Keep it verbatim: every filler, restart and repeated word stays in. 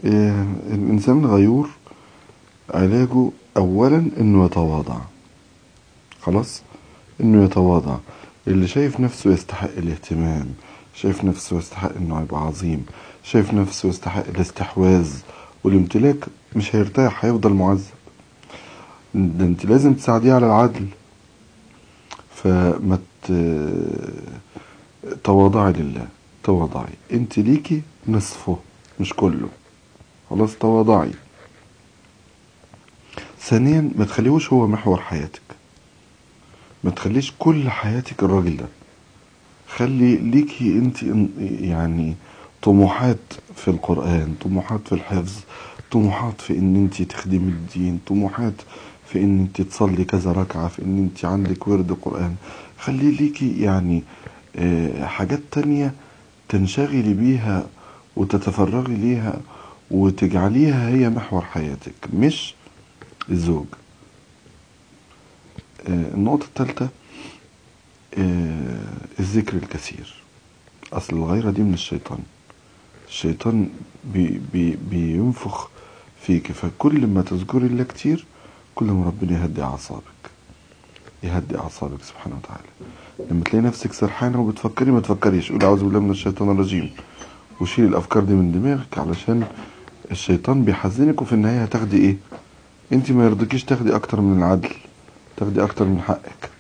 إيه، الإنسان الغيور علاجه أولا إنه يتواضع. خلاص، إنه يتواضع. اللي شايف نفسه يستحق الاهتمام، شايف نفسه يستحق إنه يبقى عظيم، شايف نفسه يستحق الاستحواذ والامتلاك، مش هيرتاح، هيفضل معذب. ده انت لازم تساعديه على العدل. فما تواضعي لله، تواضعي انت ليكي نصفه مش كله. خلاص، تواضعي. ثانيا، ما تخليهوش هو محور حياتك، ما تخليش كل حياتك الراجل ده. خلي ليكي انت يعني طموحات في القرآن، طموحات في الحفظ، طموحات في ان انت تخدمي الدين، طموحات في ان انت تصلي كذا ركعة، في ان انت عندك ورد قرآن. خلي ليكي يعني اه حاجات تانية تنشغلي بيها وتتفرغي ليها وتجعليها هي محور حياتك، مش الزوج. اه النقطة الثالثة، اه الذكر الكثير. اصل الغيرة دي من الشيطان. الشيطان بي بي بينفخ فيك، فكل ما تذكري الله كتير كل ما ربنا يهدي اعصابك، يهدي اعصابك سبحانه وتعالى. لما تلاقي نفسك سرحانه وبتفكري، ما تفكريش، قولي اعوذ بالله من الشيطان الرجيم وشيل الافكار دي من دماغك، علشان الشيطان بيحزنك، وفي النهايه هتاخدي ايه؟ انت ما يرضيكيش تاخدي اكتر من العدل، تاخدي اكتر من حقك.